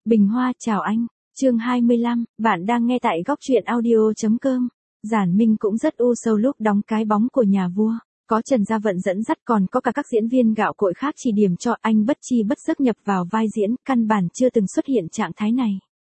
Bình Hoa chào anh. Chương 25, bạn đang nghe tại góc truyện audio.com. Giản Minh cũng rất u sầu lúc đóng cái bóng của nhà vua. Có Trần Gia Vận dẫn dắt còn có cả các diễn viên gạo cội khác chỉ điểm cho anh bất chi bất giấc nhập vào vai diễn, căn bản chưa từng xuất hiện trạng thái này.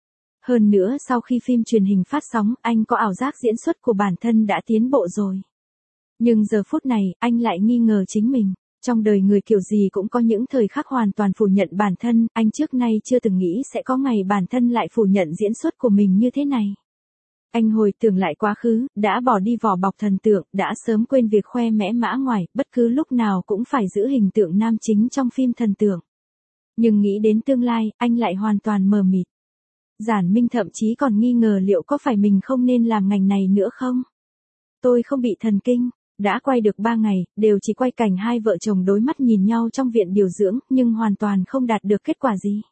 Hơn nữa sau khi phim truyền hình phát sóng, anh có ảo giác diễn xuất của bản thân đã tiến bộ rồi. Nhưng giờ phút này, anh lại nghi ngờ chính mình. Trong đời người kiểu gì cũng có những thời khắc hoàn toàn phủ nhận bản thân, anh trước nay chưa từng nghĩ sẽ có ngày bản thân lại phủ nhận diễn xuất của mình như thế này. Anh hồi tưởng lại quá khứ, đã bỏ đi vỏ bọc thần tượng, đã sớm quên việc khoe mẽ mã ngoài, bất cứ lúc nào cũng phải giữ hình tượng nam chính trong phim thần tượng. Nhưng nghĩ đến tương lai, anh lại hoàn toàn mờ mịt. Giản Minh thậm chí còn nghi ngờ liệu có phải mình không nên làm ngành này nữa không? Tôi không bị thần kinh. Đã quay được 3 ngày, đều chỉ quay cảnh hai vợ chồng đối mắt nhìn nhau trong viện điều dưỡng, nhưng hoàn toàn không đạt được kết quả gì.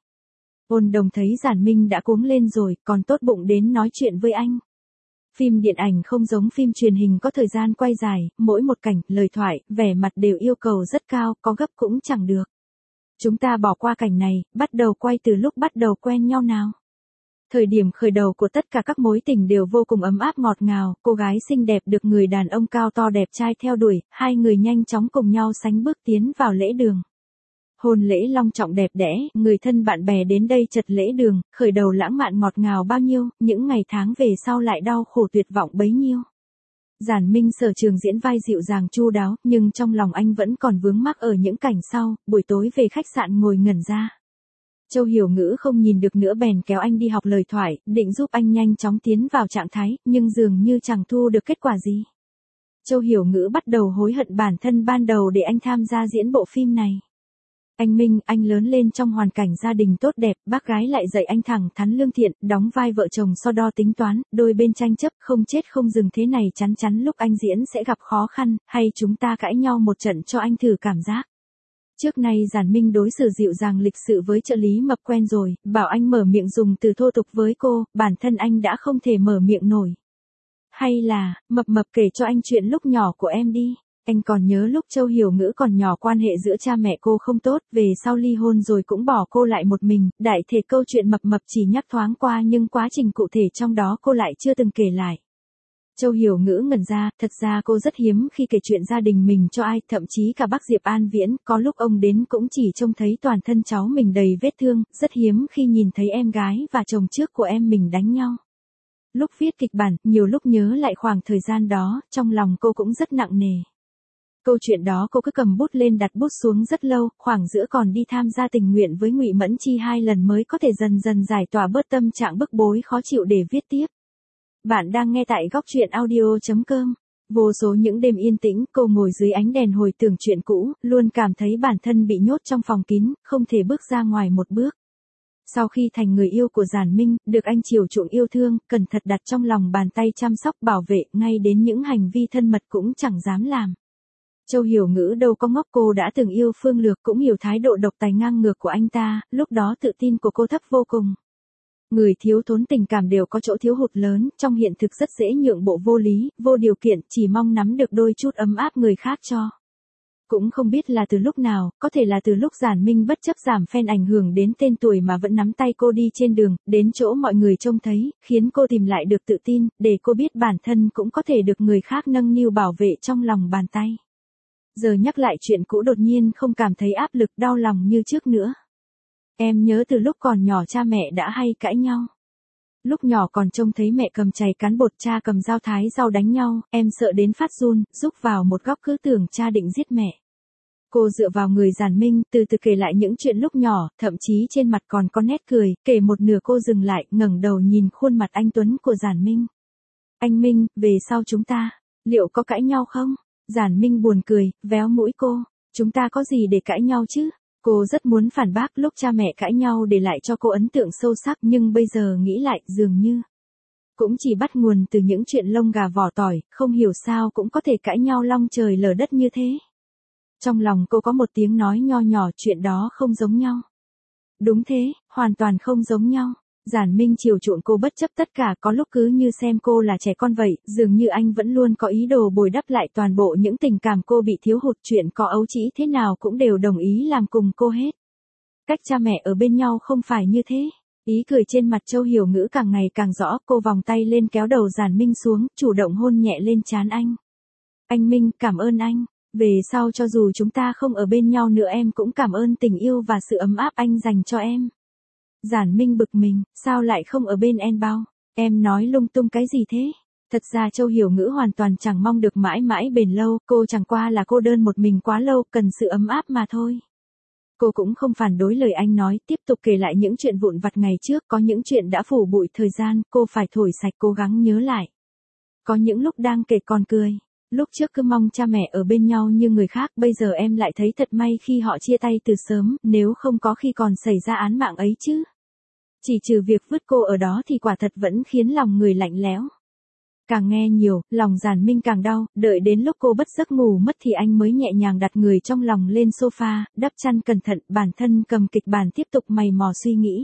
Ôn Đồng thấy Giản Minh đã cuống lên rồi, còn tốt bụng đến nói chuyện với anh. Phim điện ảnh không giống phim truyền hình có thời gian quay dài, mỗi một cảnh, lời thoại, vẻ mặt đều yêu cầu rất cao, có gấp cũng chẳng được. Chúng ta bỏ qua cảnh này, bắt đầu quay từ lúc bắt đầu quen nhau nào. Thời điểm khởi đầu của tất cả các mối tình đều vô cùng ấm áp ngọt ngào, cô gái xinh đẹp được người đàn ông cao to đẹp trai theo đuổi, hai người nhanh chóng cùng nhau sánh bước tiến vào lễ đường. Hôn lễ long trọng đẹp đẽ, người thân bạn bè đến đây chật lễ đường, khởi đầu lãng mạn ngọt ngào bao nhiêu, những ngày tháng về sau lại đau khổ tuyệt vọng bấy nhiêu. Giản Minh sở trường diễn vai dịu dàng chu đáo, nhưng trong lòng anh vẫn còn vướng mắc ở những cảnh sau, buổi tối về khách sạn ngồi ngẩn ra. Châu Hiểu Ngữ không nhìn được nữa bèn kéo anh đi học lời thoại, định giúp anh nhanh chóng tiến vào trạng thái, nhưng dường như chẳng thu được kết quả gì. Châu Hiểu Ngữ bắt đầu hối hận bản thân ban đầu để anh tham gia diễn bộ phim này. Anh Minh, anh lớn lên trong hoàn cảnh gia đình tốt đẹp, bác gái lại dạy anh thẳng thắn lương thiện, đóng vai vợ chồng so đo tính toán, đôi bên tranh chấp, không chết không dừng thế này chắn chắn lúc anh diễn sẽ gặp khó khăn, hay chúng ta cãi nhau một trận cho anh thử cảm giác. Trước nay Giản Minh đối xử dịu dàng lịch sự với trợ lý Mập quen rồi, bảo anh mở miệng dùng từ thô tục với cô, bản thân anh đã không thể mở miệng nổi. Hay là, Mập kể cho anh chuyện lúc nhỏ của em đi. Anh còn nhớ lúc Châu Hiểu Ngữ còn nhỏ quan hệ giữa cha mẹ cô không tốt, về sau ly hôn rồi cũng bỏ cô lại một mình, đại thể câu chuyện Mập chỉ nhắc thoáng qua nhưng quá trình cụ thể trong đó cô lại chưa từng kể lại. Châu Hiểu Ngữ ngẩn ra, thật ra cô rất hiếm khi kể chuyện gia đình mình cho ai, thậm chí cả bác Diệp An Viễn, có lúc ông đến cũng chỉ trông thấy toàn thân cháu mình đầy vết thương, rất hiếm khi nhìn thấy em gái và chồng trước của em mình đánh nhau. Lúc viết kịch bản, nhiều lúc nhớ lại khoảng thời gian đó, trong lòng cô cũng rất nặng nề. Câu chuyện đó cô cứ cầm bút lên đặt bút xuống rất lâu, khoảng giữa còn đi tham gia tình nguyện với Ngụy Mẫn Chi 2 lần mới có thể dần dần giải tỏa bớt tâm trạng bức bối khó chịu để viết tiếp. Bạn đang nghe tại góc truyện audio.com. Vô số những đêm yên tĩnh, cô ngồi dưới ánh đèn hồi tưởng chuyện cũ, luôn cảm thấy bản thân bị nhốt trong phòng kín, không thể bước ra ngoài một bước. Sau khi thành người yêu của Giản Minh, được anh chiều chuộng yêu thương, cẩn thận đặt trong lòng bàn tay chăm sóc bảo vệ, ngay đến những hành vi thân mật cũng chẳng dám làm. Châu Hiểu Ngữ đâu có ngốc, cô đã từng yêu Phương Lược, cũng hiểu thái độ độc tài ngang ngược của anh ta, lúc đó tự tin của cô thấp vô cùng. Người thiếu thốn tình cảm đều có chỗ thiếu hụt lớn, trong hiện thực rất dễ nhượng bộ vô lý, vô điều kiện, chỉ mong nắm được đôi chút ấm áp người khác cho. Cũng không biết là từ lúc nào, có thể là từ lúc Giản Minh bất chấp giảm fan ảnh hưởng đến tên tuổi mà vẫn nắm tay cô đi trên đường, đến chỗ mọi người trông thấy, khiến cô tìm lại được tự tin, để cô biết bản thân cũng có thể được người khác nâng niu bảo vệ trong lòng bàn tay. Giờ nhắc lại chuyện cũ đột nhiên không cảm thấy áp lực đau lòng như trước nữa. Em nhớ từ lúc còn nhỏ cha mẹ đã hay cãi nhau. Lúc nhỏ còn trông thấy mẹ cầm chày cán bột, cha cầm dao thái rau đánh nhau, em sợ đến phát run, rúc vào một góc cứ tưởng cha định giết mẹ. Cô dựa vào người Giản Minh, từ từ kể lại những chuyện lúc nhỏ, thậm chí trên mặt còn có nét cười, kể một nửa cô dừng lại, ngẩng đầu nhìn khuôn mặt anh tuấn của Giản Minh. Anh Minh, về sau chúng ta, liệu có cãi nhau không? Giản Minh buồn cười, véo mũi cô, chúng ta có gì để cãi nhau chứ? Cô rất muốn phản bác lúc cha mẹ cãi nhau để lại cho cô ấn tượng sâu sắc, nhưng bây giờ nghĩ lại dường như cũng chỉ bắt nguồn từ những chuyện lông gà vỏ tỏi, không hiểu sao cũng có thể cãi nhau long trời lở đất như thế. Trong lòng cô có một tiếng nói nho nhỏ, chuyện đó không giống nhau. Đúng thế, hoàn toàn không giống nhau. Giản Minh chiều chuộng cô bất chấp tất cả, có lúc cứ như xem cô là trẻ con vậy, dường như anh vẫn luôn có ý đồ bồi đắp lại toàn bộ những tình cảm cô bị thiếu hụt, chuyện có ấu trĩ thế nào cũng đều đồng ý làm cùng cô hết. Cách cha mẹ ở bên nhau không phải như thế. Ý cười trên mặt Châu Hiểu Ngữ càng ngày càng rõ, cô vòng tay lên kéo đầu Giản Minh xuống, chủ động hôn nhẹ lên trán anh. Anh Minh, cảm ơn anh. Về sau cho dù chúng ta không ở bên nhau nữa em cũng cảm ơn tình yêu và sự ấm áp anh dành cho em. Giản Minh bực mình, sao lại không ở bên em bao? Em nói lung tung cái gì thế? Thật ra Châu Hiểu Ngữ hoàn toàn chẳng mong được mãi mãi bền lâu, cô chẳng qua là cô đơn một mình quá lâu, cần sự ấm áp mà thôi. Cô cũng không phản đối lời anh nói, tiếp tục kể lại những chuyện vụn vặt ngày trước, có những chuyện đã phủ bụi thời gian, cô phải thổi sạch cố gắng nhớ lại. Có những lúc đang kể còn cười. Lúc trước cứ mong cha mẹ ở bên nhau như người khác, bây giờ em lại thấy thật may khi họ chia tay từ sớm, nếu không có khi còn xảy ra án mạng ấy chứ. Chỉ trừ việc vứt cô ở đó thì quả thật vẫn khiến lòng người lạnh lẽo. Càng nghe nhiều, lòng Giản Minh càng đau, đợi đến lúc cô bất giấc ngủ mất thì anh mới nhẹ nhàng đặt người trong lòng lên sofa, đắp chăn cẩn thận, bản thân cầm kịch bản tiếp tục mày mò suy nghĩ.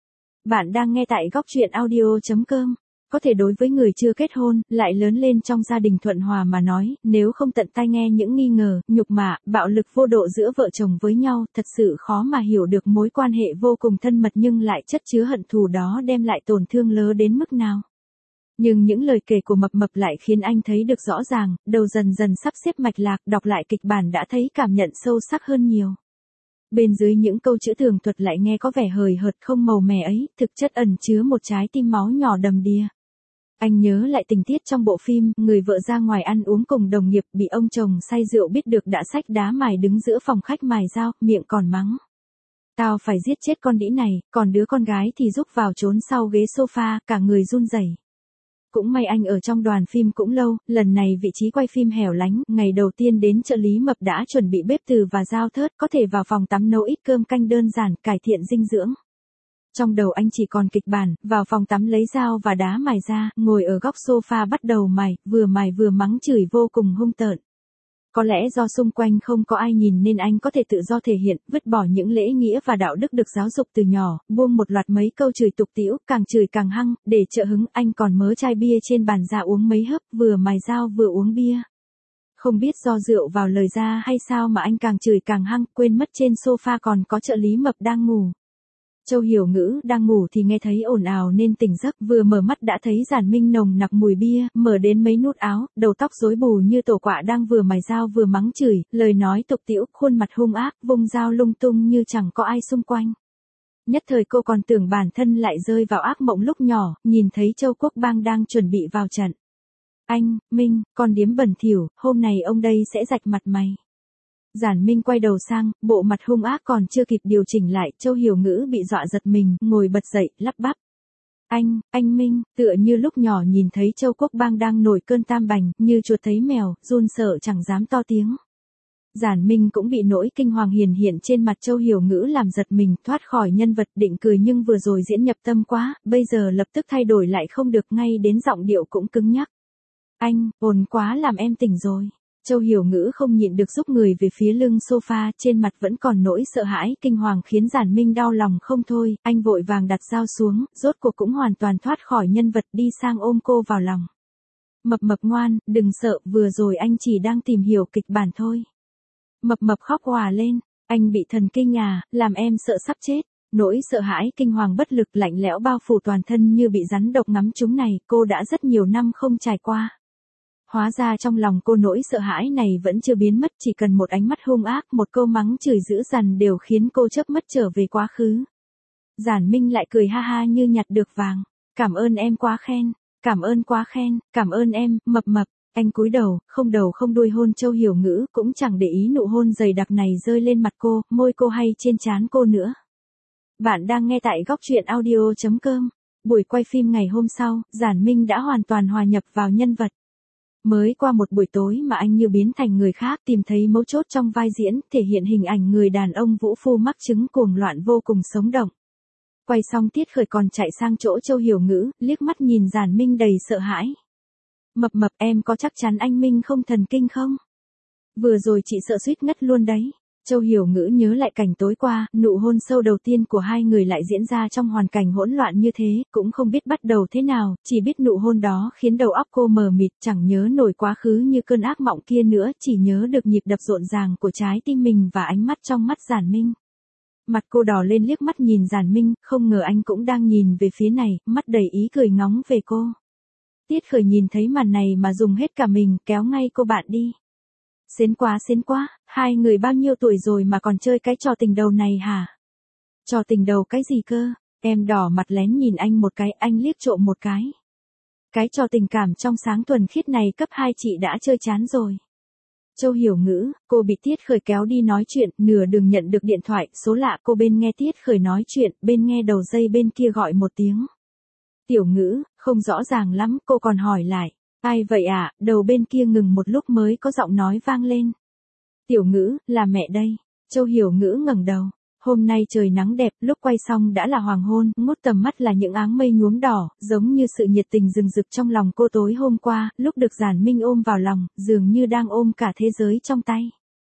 Bạn đang nghe tại góc truyện audio.com. Có thể đối với người chưa kết hôn, lại lớn lên trong gia đình thuận hòa mà nói, nếu không tận tai nghe những nghi ngờ, nhục mạ, bạo lực vô độ giữa vợ chồng với nhau, thật sự khó mà hiểu được mối quan hệ vô cùng thân mật nhưng lại chất chứa hận thù đó đem lại tổn thương lớn đến mức nào. Nhưng những lời kể của Mập Mập lại khiến anh thấy được rõ ràng, đầu dần dần sắp xếp mạch lạc, đọc lại kịch bản đã thấy cảm nhận sâu sắc hơn nhiều. Bên dưới những câu chữ tường thuật lại nghe có vẻ hời hợt không màu mè ấy, thực chất ẩn chứa một trái tim máu nhỏ đầm đìa. Anh nhớ lại tình tiết trong bộ phim, người vợ ra ngoài ăn uống cùng đồng nghiệp bị ông chồng say rượu biết được đã xách đá mài đứng giữa phòng khách mài dao, miệng còn mắng. Tao phải giết chết con đĩ này, còn đứa con gái thì rúc vào trốn sau ghế sofa, cả người run rẩy. Cũng may anh ở trong đoàn phim cũng lâu, lần này vị trí quay phim hẻo lánh, ngày đầu tiên đến trợ lý Mập đã chuẩn bị bếp từ và dao thớt, có thể vào phòng tắm nấu ít cơm canh đơn giản, cải thiện dinh dưỡng. Trong đầu anh chỉ còn kịch bản, vào phòng tắm lấy dao và đá mài ra, ngồi ở góc sofa bắt đầu mài vừa mắng chửi vô cùng hung tợn. Có lẽ do xung quanh không có ai nhìn nên anh có thể tự do thể hiện, vứt bỏ những lễ nghĩa và đạo đức được giáo dục từ nhỏ, buông một loạt mấy câu chửi tục tĩu, càng chửi càng hăng, để trợ hứng anh còn mớ chai bia trên bàn ra uống mấy hớp, vừa mài dao vừa uống bia. Không biết do rượu vào lời ra hay sao mà anh càng chửi càng hăng, quên mất trên sofa còn có trợ lý Mập đang ngủ. Châu Hiểu Ngữ đang ngủ thì nghe thấy ồn ào nên tỉnh giấc, vừa mở mắt đã thấy Giản Minh nồng nặc mùi bia, mở đến mấy nút áo, đầu tóc rối bù như tổ quạ đang vừa mài dao vừa mắng chửi, lời nói tục tĩu, khuôn mặt hung ác, vung dao lung tung như chẳng có ai xung quanh. Nhất thời cô còn tưởng bản thân lại rơi vào ác mộng lúc nhỏ, nhìn thấy Châu Quốc Bang đang chuẩn bị vào trận. Anh, Minh, con điếm bẩn thỉu, hôm nay ông đây sẽ rạch mặt mày. Giản Minh quay đầu sang, bộ mặt hung ác còn chưa kịp điều chỉnh lại, Châu Hiểu Ngữ bị dọa giật mình, ngồi bật dậy, lắp bắp. Anh Minh, tựa như lúc nhỏ nhìn thấy Châu Quốc Bang đang nổi cơn tam bành, như chuột thấy mèo, run sợ chẳng dám to tiếng. Giản Minh cũng bị nỗi kinh hoàng hiển hiện trên mặt Châu Hiểu Ngữ làm giật mình, thoát khỏi nhân vật định cười nhưng vừa rồi diễn nhập tâm quá, bây giờ lập tức thay đổi lại không được, ngay đến giọng điệu cũng cứng nhắc. Anh, ồn quá làm em tỉnh rồi. Châu Hiểu Ngữ không nhịn được giúp người về phía lưng sofa, trên mặt vẫn còn nỗi sợ hãi, kinh hoàng khiến Giản Minh đau lòng không thôi, anh vội vàng đặt dao xuống, rốt cuộc cũng hoàn toàn thoát khỏi nhân vật đi sang ôm cô vào lòng. Mập Mập ngoan, đừng sợ, vừa rồi anh chỉ đang tìm hiểu kịch bản thôi. Mập Mập khóc òa lên, anh bị thần kinh à, làm em sợ sắp chết. Nỗi sợ hãi, kinh hoàng bất lực lạnh lẽo bao phủ toàn thân như bị rắn độc ngắm trúng này, cô đã rất nhiều năm không trải qua. Hóa ra trong lòng cô nỗi sợ hãi này vẫn chưa biến mất, chỉ cần một ánh mắt hung ác, một câu mắng chửi dữ dằn đều khiến cô chớp mắt trở về quá khứ. Giản Minh lại cười ha ha như nhặt được vàng. Cảm ơn em quá khen, cảm ơn em, Mập Mập. Anh cúi đầu không đuôi hôn Châu Hiểu Ngữ, cũng chẳng để ý nụ hôn dày đặc này rơi lên mặt cô, môi cô hay trên trán cô nữa. Bạn đang nghe tại góc truyện audio.com. Buổi quay phim ngày hôm sau, Giản Minh đã hoàn toàn hòa nhập vào nhân vật. Mới qua một buổi tối mà anh như biến thành người khác, tìm thấy mấu chốt trong vai diễn, thể hiện hình ảnh người đàn ông vũ phu mắc chứng cuồng loạn vô cùng sống động. Quay xong tiết khởi còn chạy sang chỗ Châu Hiểu Ngữ, liếc mắt nhìn Giản Minh đầy sợ hãi. Mập Mập, em có chắc chắn anh Minh không thần kinh không? Vừa rồi chị sợ suýt ngất luôn đấy. Châu Hiểu Ngữ nhớ lại cảnh tối qua, nụ hôn sâu đầu tiên của hai người lại diễn ra trong hoàn cảnh hỗn loạn như thế, cũng không biết bắt đầu thế nào, chỉ biết nụ hôn đó khiến đầu óc cô mờ mịt, chẳng nhớ nổi quá khứ như cơn ác mộng kia nữa, chỉ nhớ được nhịp đập rộn ràng của trái tim mình và ánh mắt trong mắt Giản Minh. Mặt cô đỏ lên liếc mắt nhìn Giản Minh, không ngờ anh cũng đang nhìn về phía này, mắt đầy ý cười ngóng về cô. Tiết Khởi nhìn thấy màn này mà dùng hết cả mình, kéo ngay cô bạn đi. Xến quá, hai người bao nhiêu tuổi rồi mà còn chơi cái trò tình đầu này hả? Trò tình đầu cái gì cơ? Em đỏ mặt lén nhìn anh một cái, anh liếc trộm một cái. Cái trò tình cảm trong sáng thuần khiết này cấp 2 chị đã chơi chán rồi. Châu Hiểu Ngữ, cô bị Tiết Khởi kéo đi nói chuyện, nửa đường nhận được điện thoại, số lạ cô bên nghe Tiết Khởi nói chuyện, bên nghe đầu dây bên kia gọi một tiếng. Tiểu Ngữ, không rõ ràng lắm, cô còn hỏi lại. Ai vậy ạ? Đầu bên kia ngừng một lúc mới có giọng nói vang lên. Tiểu Ngữ, là mẹ đây. Châu Hiểu Ngữ ngẩng đầu. Hôm nay trời nắng đẹp, lúc quay xong đã là hoàng hôn, ngút tầm mắt là những áng mây nhuốm đỏ, giống như sự nhiệt tình rừng rực trong lòng cô tối hôm qua, lúc được Giản Minh ôm vào lòng, dường như đang ôm cả thế giới trong tay.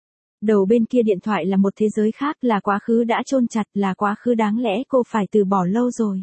Đầu bên kia điện thoại là một thế giới khác, là quá khứ đã chôn chặt, là quá khứ đáng lẽ cô phải từ bỏ lâu rồi.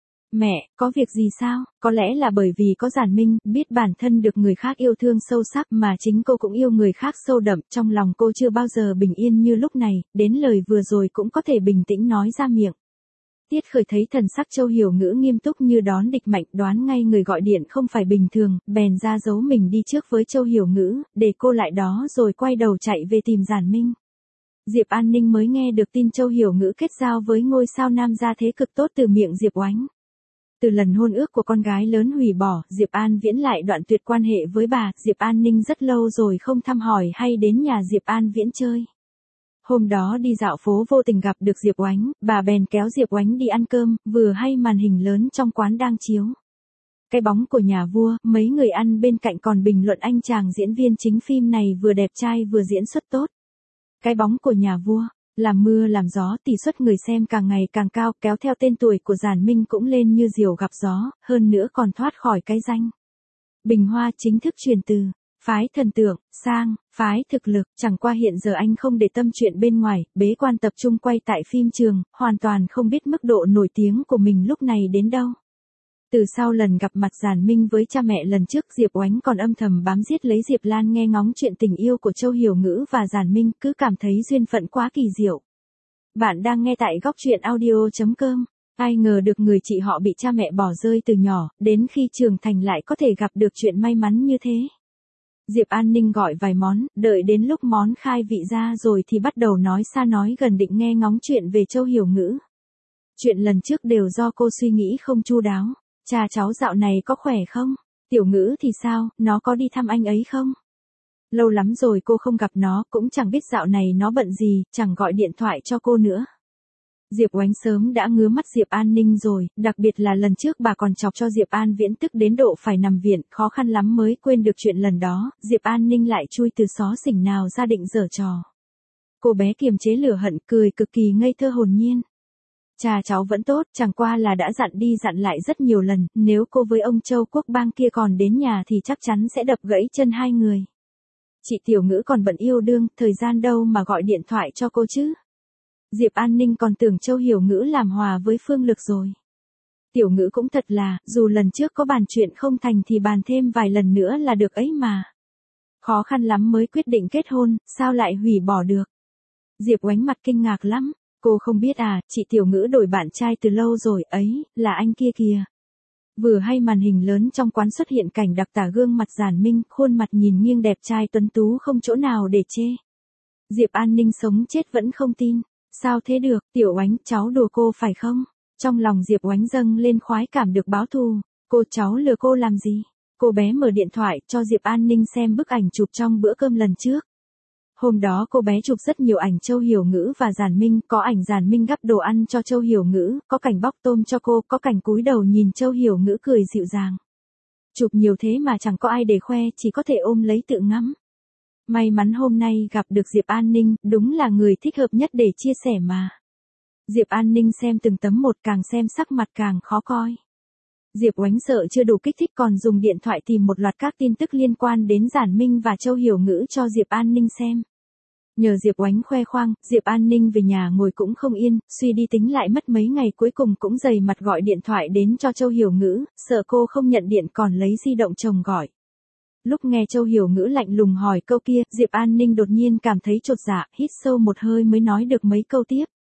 Mẹ, có việc gì sao? Có lẽ là bởi vì có Giản Minh, biết bản thân được người khác yêu thương sâu sắc mà chính cô cũng yêu người khác sâu đậm, trong lòng cô chưa bao giờ bình yên như lúc này, đến lời vừa rồi cũng có thể bình tĩnh nói ra miệng. Tiết Khởi thấy thần sắc Châu Hiểu Ngữ nghiêm túc như đón địch mạnh, đoán ngay người gọi điện không phải bình thường, bèn ra giấu mình đi trước với Châu Hiểu Ngữ, để cô lại đó rồi quay đầu chạy về tìm Giản Minh. Diệp An Ninh mới nghe được tin Châu Hiểu Ngữ kết giao với ngôi sao nam gia thế cực tốt từ miệng Diệp Oánh. Từ lần hôn ước của con gái lớn hủy bỏ, Diệp An Viễn lại đoạn tuyệt quan hệ với bà, Diệp An Ninh rất lâu rồi không thăm hỏi hay đến nhà Diệp An Viễn chơi. Hôm đó đi dạo phố vô tình gặp được Diệp Oánh, bà bèn kéo Diệp Oánh đi ăn cơm, vừa hay màn hình lớn trong quán đang chiếu. Cái bóng của nhà vua, mấy người ăn bên cạnh còn bình luận anh chàng diễn viên chính phim này vừa đẹp trai vừa diễn xuất tốt. Cái bóng của nhà vua. Làm mưa làm gió, tỷ suất người xem càng ngày càng cao, kéo theo tên tuổi của Giản Minh cũng lên như diều gặp gió, hơn nữa còn thoát khỏi cái danh. Bình Hoa chính thức chuyển từ phái thần tượng sang phái thực lực, chẳng qua hiện giờ anh không để tâm chuyện bên ngoài, bế quan tập trung quay tại phim trường, hoàn toàn không biết mức độ nổi tiếng của mình lúc này đến đâu. Từ sau lần gặp mặt Giản Minh với cha mẹ lần trước, Diệp Oánh còn âm thầm bám giết lấy Diệp Lan nghe ngóng chuyện tình yêu của Châu Hiểu Ngữ và Giản Minh, cứ cảm thấy duyên phận quá kỳ diệu. Bạn đang nghe tại góc truyện audio.com. Ai ngờ được người chị họ bị cha mẹ bỏ rơi từ nhỏ, đến khi trưởng thành lại có thể gặp được chuyện may mắn như thế. Diệp An Ninh gọi vài món, đợi đến lúc món khai vị ra rồi thì bắt đầu nói xa nói gần định nghe ngóng chuyện về Châu Hiểu Ngữ. Chuyện lần trước đều do cô suy nghĩ không chu đáo. Cha cháu dạo này có khỏe không? Tiểu Ngữ thì sao, nó có đi thăm anh ấy không? Lâu lắm rồi cô không gặp nó, cũng chẳng biết dạo này nó bận gì, chẳng gọi điện thoại cho cô nữa. Diệp Oánh sớm đã ngứa mắt Diệp An Ninh rồi, đặc biệt là lần trước bà còn chọc cho Diệp An Viễn tức đến độ phải nằm viện, khó khăn lắm mới quên được chuyện lần đó, Diệp An Ninh lại chui từ xó xỉnh nào ra định giở trò. Cô bé kiềm chế lửa hận, cười cực kỳ ngây thơ hồn nhiên. Cha cháu vẫn tốt, chẳng qua là đã dặn đi dặn lại rất nhiều lần, nếu cô với ông Châu Quốc Bang kia còn đến nhà thì chắc chắn sẽ đập gãy chân hai người. Chị Tiểu Ngữ còn bận yêu đương, thời gian đâu mà gọi điện thoại cho cô chứ? Diệp An Ninh còn tưởng Châu Hiểu Ngữ làm hòa với Phương Lực rồi. Tiểu Ngữ cũng thật là, dù lần trước có bàn chuyện không thành thì bàn thêm vài lần nữa là được ấy mà. Khó khăn lắm mới quyết định kết hôn, sao lại hủy bỏ được? Diệp Oánh mặt kinh ngạc lắm. Cô không biết à, chị Tiểu Ngữ đổi bạn trai từ lâu rồi, ấy, là anh kia kìa. Vừa hay màn hình lớn trong quán xuất hiện cảnh đặc tả gương mặt Giản Minh, khuôn mặt nhìn nghiêng đẹp trai tuấn tú không chỗ nào để chê. Diệp An Ninh sống chết vẫn không tin. Sao thế được, Tiểu Oánh, cháu đùa cô phải không? Trong lòng Diệp Oánh dâng lên khoái cảm được báo thù. Cháu lừa cô làm gì? Cô bé mở điện thoại cho Diệp An Ninh xem bức ảnh chụp trong bữa cơm lần trước. Hôm đó cô bé chụp rất nhiều ảnh Châu Hiểu Ngữ và Giản Minh, có ảnh Giản Minh gắp đồ ăn cho Châu Hiểu Ngữ, có cảnh bóc tôm cho cô, có cảnh cúi đầu nhìn Châu Hiểu Ngữ cười dịu dàng. Chụp nhiều thế mà chẳng có ai để khoe, chỉ có thể ôm lấy tự ngắm. May mắn hôm nay gặp được Diệp An Ninh, đúng là người thích hợp nhất để chia sẻ mà. Diệp An Ninh xem từng tấm một, càng xem sắc mặt càng khó coi. Diệp Oánh sợ chưa đủ kích thích còn dùng điện thoại tìm một loạt các tin tức liên quan đến Giản Minh và Châu Hiểu Ngữ cho Diệp An Ninh xem. Nhờ Diệp Oánh khoe khoang, Diệp An Ninh về nhà ngồi cũng không yên, suy đi tính lại mất mấy ngày cuối cùng cũng dày mặt gọi điện thoại đến cho Châu Hiểu Ngữ, sợ cô không nhận điện còn lấy di động chồng gọi. Lúc nghe Châu Hiểu Ngữ lạnh lùng hỏi câu kia, Diệp An Ninh đột nhiên cảm thấy chột dạ, hít sâu một hơi mới nói được mấy câu tiếp.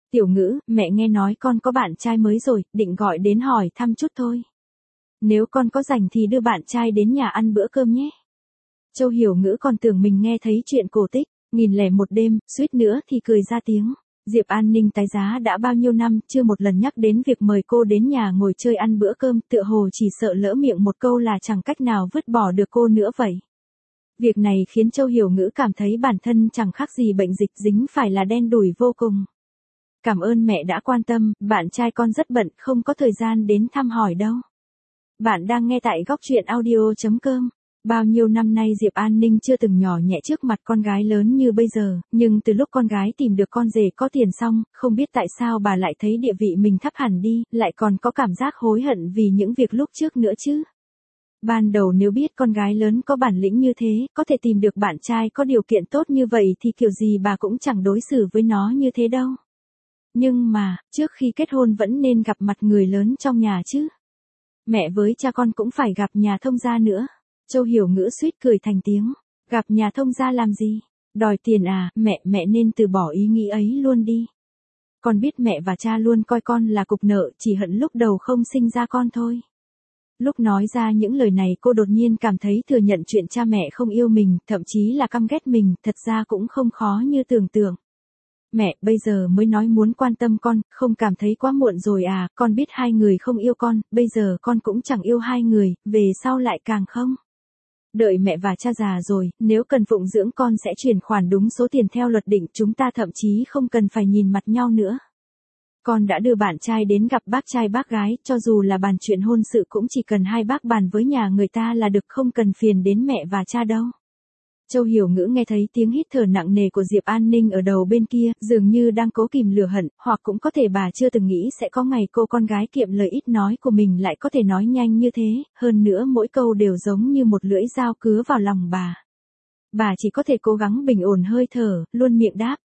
Tiểu Ngữ, mẹ nghe nói con có bạn trai mới rồi, định gọi đến hỏi thăm chút thôi. Nếu con có rảnh thì đưa bạn trai đến nhà ăn bữa cơm nhé. Châu Hiểu Ngữ còn tưởng mình nghe thấy chuyện cổ tích, 1001 đêm, suýt nữa thì cười ra tiếng. Diệp An Ninh tái giá đã bao nhiêu năm chưa một lần nhắc đến việc mời cô đến nhà ngồi chơi ăn bữa cơm, tựa hồ chỉ sợ lỡ miệng một câu là chẳng cách nào vứt bỏ được cô nữa vậy. Việc này khiến Châu Hiểu Ngữ cảm thấy bản thân chẳng khác gì bệnh dịch dính phải là đen đủi vô cùng. Cảm ơn mẹ đã quan tâm, bạn trai con rất bận không có thời gian đến thăm hỏi đâu. Bạn đang nghe tại góc truyện audio.com. Bao nhiêu năm nay Diệp An Ninh chưa từng nhỏ nhẹ trước mặt con gái lớn như bây giờ, nhưng từ lúc con gái tìm được con rể có tiền xong, không biết tại sao bà lại thấy địa vị mình thấp hẳn đi, lại còn có cảm giác hối hận vì những việc lúc trước nữa chứ. Ban đầu nếu biết con gái lớn có bản lĩnh như thế, có thể tìm được bạn trai có điều kiện tốt như vậy thì kiểu gì bà cũng chẳng đối xử với nó như thế đâu. Nhưng mà, trước khi kết hôn vẫn nên gặp mặt người lớn trong nhà chứ. Mẹ với cha con cũng phải gặp nhà thông gia nữa. Châu Hiểu Ngữ suýt cười thành tiếng. Gặp nhà thông gia làm gì? Đòi tiền à? Mẹ nên từ bỏ ý nghĩ ấy luôn đi. Con biết mẹ và cha luôn coi con là cục nợ, chỉ hận lúc đầu không sinh ra con thôi. Lúc nói ra những lời này cô đột nhiên cảm thấy thừa nhận chuyện cha mẹ không yêu mình, thậm chí là căm ghét mình, thật ra cũng không khó như tưởng tượng. Mẹ, bây giờ mới nói muốn quan tâm con, không cảm thấy quá muộn rồi à, con biết hai người không yêu con, bây giờ con cũng chẳng yêu hai người, về sau lại càng không. Đợi mẹ và cha già rồi, nếu cần phụng dưỡng con sẽ chuyển khoản đúng số tiền theo luật định, chúng ta thậm chí không cần phải nhìn mặt nhau nữa. Con đã đưa bạn trai đến gặp bác trai bác gái, cho dù là bàn chuyện hôn sự cũng chỉ cần hai bác bàn với nhà người ta là được, không cần phiền đến mẹ và cha đâu. Châu Hiểu Ngữ nghe thấy tiếng hít thở nặng nề của Diệp An Ninh ở đầu bên kia, dường như đang cố kìm lửa hận, hoặc cũng có thể bà chưa từng nghĩ sẽ có ngày cô con gái kiệm lời ít nói của mình lại có thể nói nhanh như thế, hơn nữa mỗi câu đều giống như một lưỡi dao cứa vào lòng bà. Bà chỉ có thể cố gắng bình ổn hơi thở, luôn miệng đáp.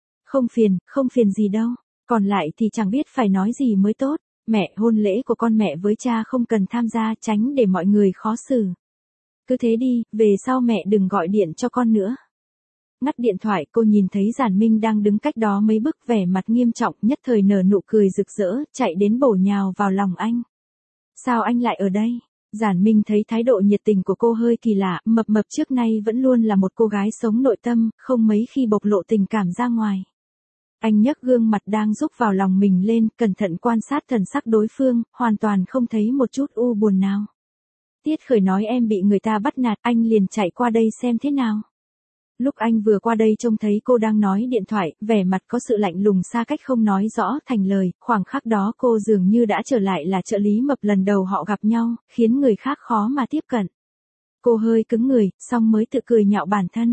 Không phiền gì đâu, còn lại thì chẳng biết phải nói gì mới tốt. Mẹ, hôn lễ của con mẹ với cha không cần tham gia, tránh để mọi người khó xử. Cứ thế đi, về sau mẹ đừng gọi điện cho con nữa. Ngắt điện thoại, cô nhìn thấy Giản Minh đang đứng cách đó mấy bước, vẻ mặt nghiêm trọng, nhất thời nở nụ cười rực rỡ, chạy đến bổ nhào vào lòng anh. Sao anh lại ở đây? Giản Minh thấy thái độ nhiệt tình của cô hơi kỳ lạ, mập trước nay vẫn luôn là một cô gái sống nội tâm, không mấy khi bộc lộ tình cảm ra ngoài. Anh nhấc gương mặt đang rúc vào lòng mình lên, cẩn thận quan sát thần sắc đối phương, hoàn toàn không thấy một chút u buồn nào. Tiết Khởi nói em bị người ta bắt nạt, anh liền chạy qua đây xem thế nào. Lúc anh vừa qua đây trông thấy cô đang nói điện thoại, vẻ mặt có sự lạnh lùng xa cách không nói rõ thành lời, khoảng khắc đó cô dường như đã trở lại là trợ lý mập lần đầu họ gặp nhau, khiến người khác khó mà tiếp cận. Cô hơi cứng người, xong mới tự cười nhạo bản thân.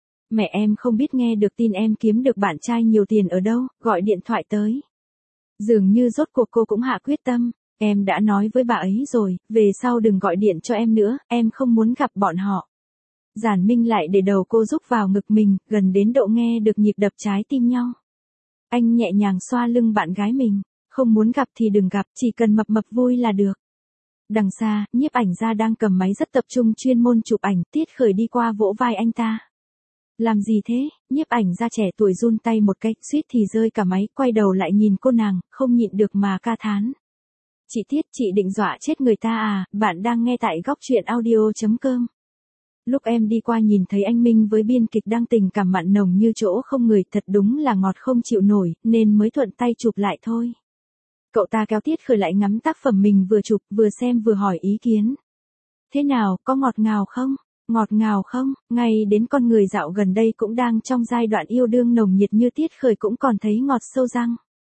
Mẹ em không biết nghe được tin em kiếm được bạn trai nhiều tiền ở đâu, gọi điện thoại tới. Dường như rốt cuộc cô cũng hạ quyết tâm. Em đã nói với bà ấy rồi, về sau đừng gọi điện cho em nữa, em không muốn gặp bọn họ. Giản Minh lại để đầu cô rúc vào ngực mình, gần đến độ nghe được nhịp đập trái tim nhau. Anh nhẹ nhàng xoa lưng bạn gái mình, không muốn gặp thì đừng gặp, chỉ cần mập vui là được. Đằng xa, nhiếp ảnh gia đang cầm máy rất tập trung chuyên môn chụp ảnh, Tiết Khởi đi qua vỗ vai anh ta. Làm gì thế? Nhiếp ảnh gia trẻ tuổi run tay một cái, suýt thì rơi cả máy, quay đầu lại nhìn cô nàng, không nhịn được mà ca thán. Chị Tiết, chị định dọa chết người ta à, bạn đang nghe tại góc truyện audio.com. Lúc em đi qua nhìn thấy anh Minh với biên kịch đang tình cảm mặn nồng như chỗ không người, thật đúng là ngọt không chịu nổi, nên mới thuận tay chụp lại thôi. Cậu ta kéo Tiết Khởi lại ngắm tác phẩm mình vừa chụp, vừa xem vừa hỏi ý kiến. Thế nào, có ngọt ngào không? Ngọt ngào không? Ngay đến con người dạo gần đây cũng đang trong giai đoạn yêu đương nồng nhiệt như Tiết Khởi cũng còn thấy ngọt sâu răng.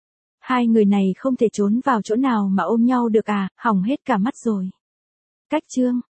Hai người này không thể trốn vào chỗ nào mà ôm nhau được à, hỏng hết cả mắt rồi. Cách chương.